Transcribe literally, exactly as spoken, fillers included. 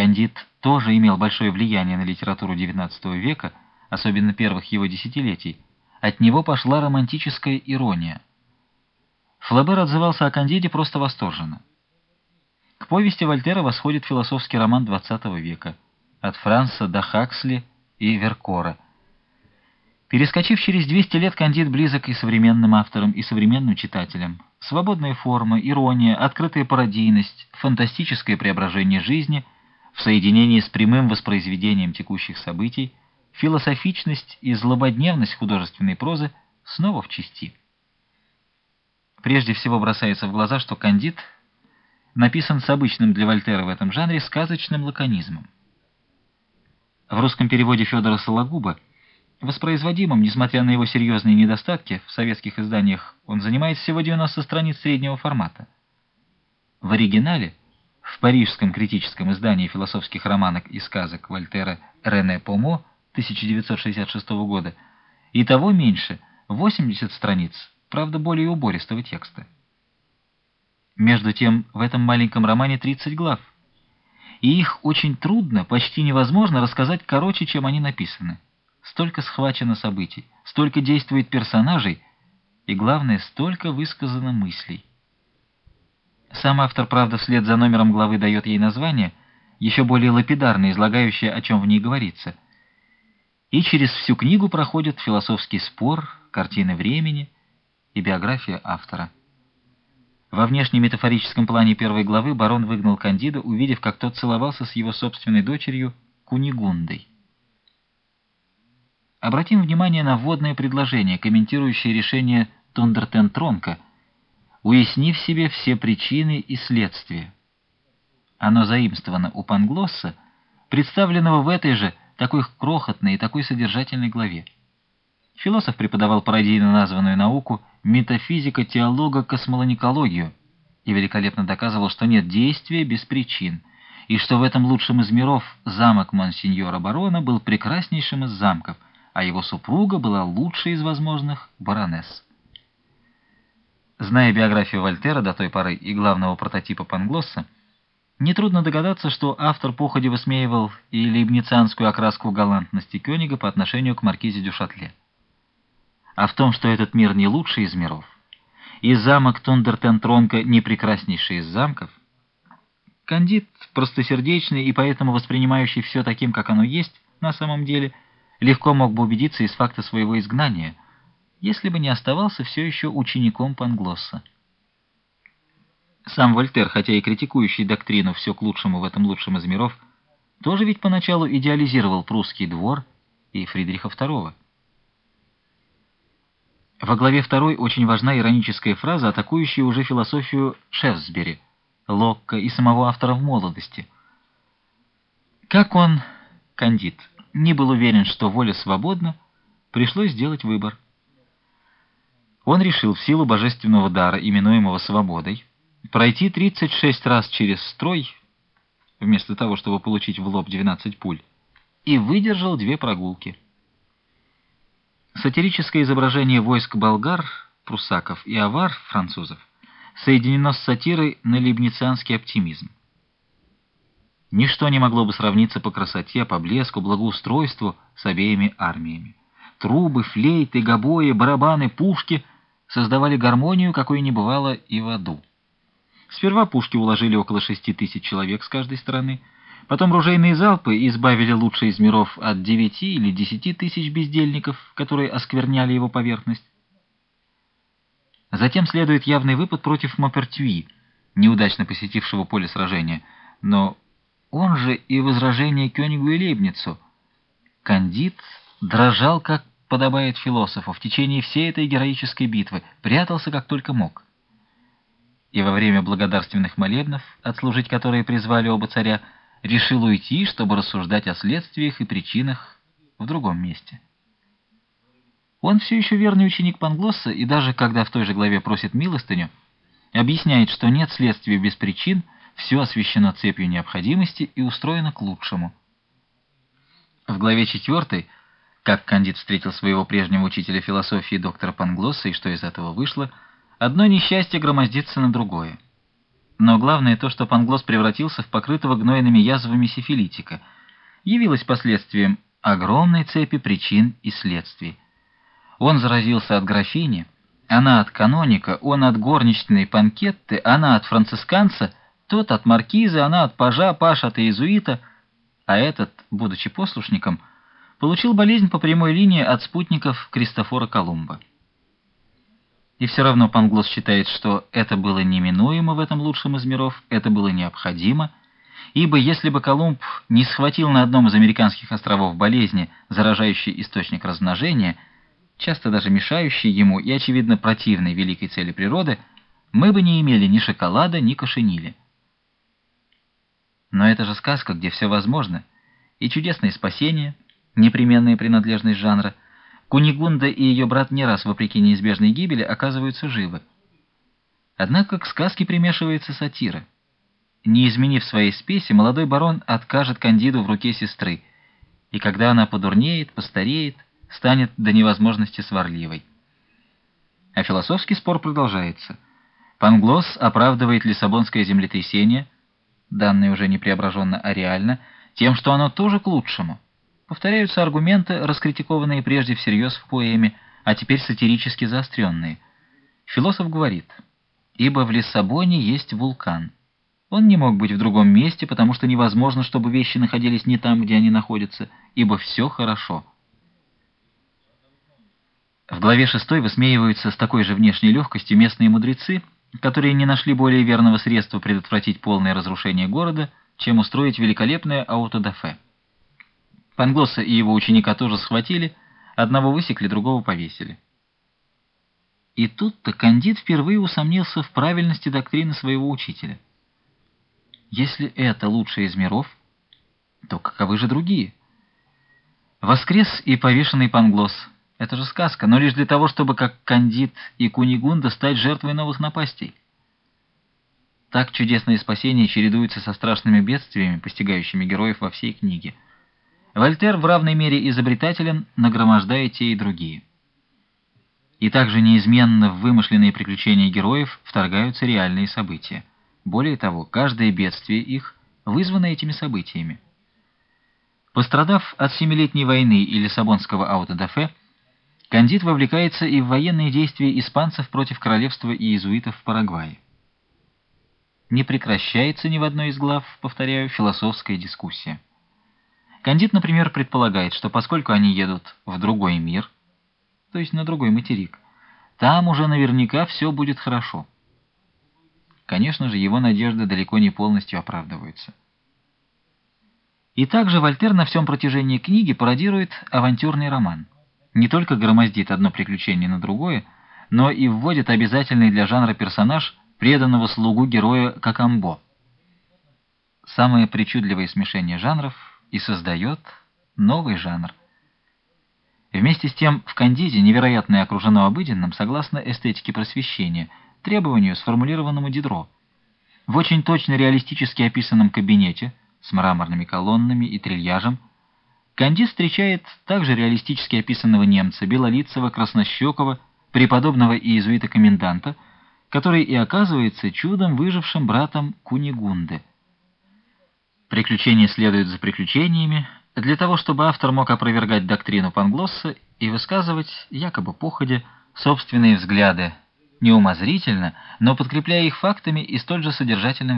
Кандид тоже имел большое влияние на литературу девятнадцатого века, особенно первых его десятилетий, от него пошла романтическая ирония. Флабер отзывался о Кандиде просто восторженно. К повести Вольтера восходит философский роман двадцатого века, от Франса до Хаксли и Веркора. Перескочив через двести лет, Кандид близок и современным авторам, и современным читателям. Свободная форма, ирония, открытая пародийность, фантастическое преображение жизни в соединении с прямым воспроизведением текущих событий, философичность и злободневность художественной прозы снова в чести. Прежде всего бросается в глаза, что Кандид написан с обычным для Вольтера в этом жанре сказочным лаконизмом. В русском переводе Федора Сологуба, воспроизводимым, несмотря на его серьезные недостатки, в советских изданиях он занимает всего девяносто страниц среднего формата. В оригинале, в парижском критическом издании философских романок и сказок Вольтера Рене Помо тысяча девятьсот шестьдесят шестого года, и того меньше, восемьдесят страниц, правда более убористого текста. Между тем, в этом маленьком романе тридцать глав, и их очень трудно, почти невозможно рассказать короче, чем они написаны. Столько схвачено событий, столько действует персонажей, и, главное, столько высказано мыслей. Сам автор, правда, вслед за номером главы дает ей название, еще более лапидарно излагающее, о чем в ней говорится. И через всю книгу проходит философский спор, картины времени и биография автора. Во внешнеметафорическом плане первой главы барон выгнал Кандида, увидев, как тот целовался с его собственной дочерью Кунигундой. Обратим внимание на вводное предложение, комментирующее решение Тундертен-Тронка, уяснив себе все причины и следствия. Оно заимствовано у Панглосса, представленного в этой же, такой крохотной и такой содержательной главе. Философ преподавал пародийно названную науку метафизико-теолого-космологию и великолепно доказывал, что нет действия без причин, и что в этом лучшем из миров замок монсеньора барона был прекраснейшим из замков, а его супруга была лучшей из возможных баронесс. Зная биографию Вольтера до той поры и главного прототипа Панглосса, нетрудно догадаться, что автор походе высмеивал и лейбницанскую окраску галантности Кёнига по отношению к маркизе дю Шатле. А в том, что этот мир не лучший из миров, и замок Тундертен-Тронка не прекраснейший из замков, Кандид, простосердечный и поэтому воспринимающий все таким, как оно есть, на самом деле, легко мог бы убедиться из факта своего изгнания, если бы не оставался все еще учеником Панглосса. Сам Вольтер, хотя и критикующий доктрину «все к лучшему в этом лучшем из миров», тоже ведь поначалу идеализировал прусский двор и Фридриха второго. Во главе второй очень важна ироническая фраза, атакующая уже философию Шефсбери, Локка и самого автора в молодости. Как он, Кандид, не был уверен, что воля свободна, пришлось сделать выбор. Он решил в силу божественного дара, именуемого свободой, пройти тридцать шесть раз через строй, вместо того, чтобы получить в лоб двенадцать пуль, и выдержал две прогулки. Сатирическое изображение войск болгар, пруссаков, и авар, французов, соединено с сатирой на лейбницианский оптимизм. Ничто не могло бы сравниться по красоте, по блеску, благоустройству с обеими армиями. Трубы, флейты, гобои, барабаны, пушки создавали гармонию, какой не бывало и в аду. Сперва пушки уложили около шести тысяч человек с каждой стороны, потом ружейные залпы избавили лучшие из миров от девяти или десяти тысяч бездельников, которые оскверняли его поверхность. Затем следует явный выпад против Мопертюи, неудачно посетившего поле сражения, но он же и возражение Кёнигу и Лейбницу. Кандид дрожал, как подобает философу, в течение всей этой героической битвы, прятался как только мог. И во время благодарственных молебнов, отслужить которые призвали оба царя, решил уйти, чтобы рассуждать о следствиях и причинах в другом месте. Он все еще верный ученик Панглосса, и даже когда в той же главе просит милостыню, объясняет, что нет следствия без причин, все освещено цепью необходимости и устроено к лучшему. В главе четвертой, как Кандид встретил своего прежнего учителя философии доктора Панглосса и что из этого вышло, одно несчастье громоздится на другое. Но главное то, что Панглос превратился в покрытого гнойными язвами сифилитика, явилось последствием огромной цепи причин и следствий. Он заразился от графини, она от каноника, он от горничной Панкетты, она от францисканца, тот от маркиза, она от пажа, паж от иезуита, а этот, будучи послушником, получил болезнь по прямой линии от спутников Кристофора Колумба. И все равно Панглос считает, что это было неминуемо в этом лучшем из миров, это было необходимо, ибо если бы Колумб не схватил на одном из американских островов болезни, заражающий источник размножения, часто даже мешающий ему и, очевидно, противной великой цели природы, мы бы не имели ни шоколада, ни кошенили. Но это же сказка, где все возможно, и чудесное спасение, непременная принадлежность жанра. Кунигунда и ее брат не раз, вопреки неизбежной гибели, оказываются живы. Однако к сказке примешивается сатира. Не изменив своей спеси, молодой барон откажет Кандиду в руке сестры, и когда она подурнеет, постареет, станет до невозможности сварливой. А философский спор продолжается. Панглос оправдывает лиссабонское землетрясение, данное уже не преображенно, а реально, тем, что оно тоже к лучшему. Повторяются аргументы, раскритикованные прежде всерьез в поэме, а теперь сатирически заостренные. Философ говорит: «Ибо в Лиссабоне есть вулкан. Он не мог быть в другом месте, потому что невозможно, чтобы вещи находились не там, где они находятся, ибо все хорошо». В главе шестой высмеиваются с такой же внешней легкостью местные мудрецы, которые не нашли более верного средства предотвратить полное разрушение города, чем устроить великолепное аутодафе. Панглоса и его ученика тоже схватили, одного высекли, другого повесили. И тут-то Кандид впервые усомнился в правильности доктрины своего учителя. Если это лучшее из миров, то каковы же другие? Воскрес и повешенный Панглос — это же сказка, но лишь для того, чтобы, как Кандид и Кунигунда, стать жертвой новых напастей. Так чудесное спасение чередуется со страшными бедствиями, постигающими героев во всей книге. Вольтер в равной мере изобретателен, нагромождая те и другие. И также неизменно в вымышленные приключения героев вторгаются реальные события. Более того, каждое бедствие их вызвано этими событиями. Пострадав от Семилетней войны и Лиссабонского аутодафе, Кандид вовлекается и в военные действия испанцев против королевства иезуитов в Парагвае. Не прекращается ни в одной из глав, повторяю, философская дискуссия. Кандид, например, предполагает, что поскольку они едут в другой мир, то есть на другой материк, там уже наверняка все будет хорошо. Конечно же, его надежды далеко не полностью оправдываются. И также Вольтер на всем протяжении книги пародирует авантюрный роман. Не только громоздит одно приключение на другое, но и вводит обязательный для жанра персонаж преданного слугу героя Какамбо. Самое причудливое смешение жанров и создает новый жанр. Вместе с тем, в Кандиде невероятное окружено обыденным, согласно эстетике просвещения, требованию, сформулированному Дидро. В очень точно реалистически описанном кабинете с мраморными колоннами и трильяжем Кандид встречает также реалистически описанного немца, белолицего, краснощекого, преподобного иезуита-коменданта, который и оказывается чудом выжившим братом Кунигунды. Приключения следуют за приключениями, для того, чтобы автор мог опровергать доктрину Панглосса и высказывать, якобы походя, собственные взгляды, неумозрительно, но подкрепляя их фактами и столь же содержательным